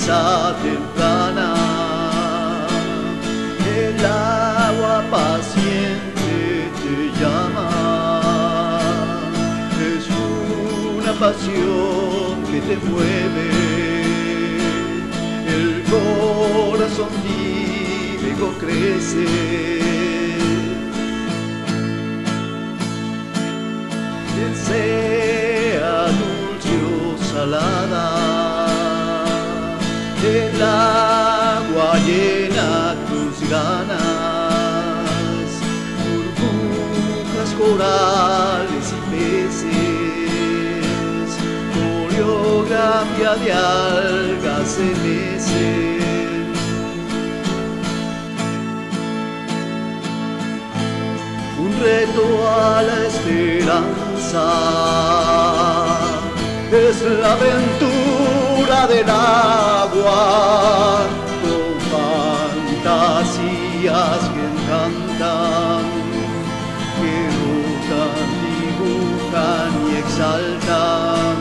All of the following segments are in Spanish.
brisa temprana, el agua paciente te llama. Es una pasión que te mueve, el corazón vive con crecer. Bien sea dulce o salada, el agua llena tus ganas, burbujas, corales y peces, coreografía de algas se mecen. Un reto a la esperanza, es la aventura del agua, con fantasías que encantan, que rotan, dibujan y exaltan.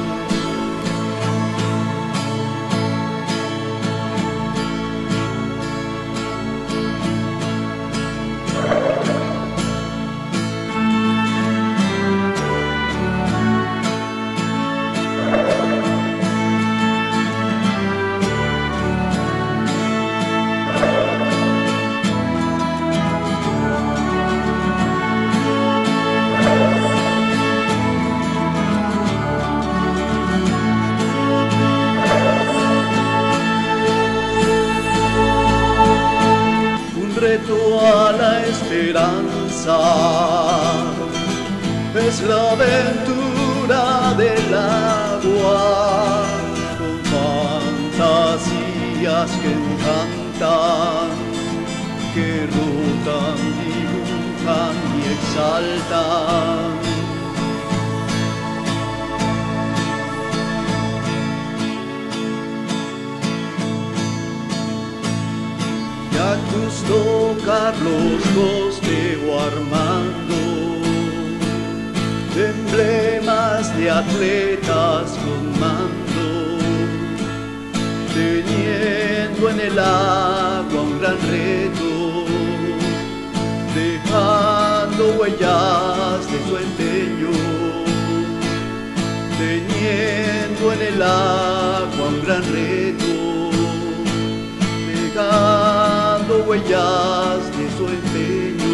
Reto a la esperanza, es la aventura del agua, con fantasías que encantan, que rotan, dibujan y exaltan. Cactus Carlos Costeo armando emblemas de atletas con mando, teniendo en el agua un gran reto, dejando huellas de su empeño, teniendo en el agua un gran reto, dejando huellas de su empeño.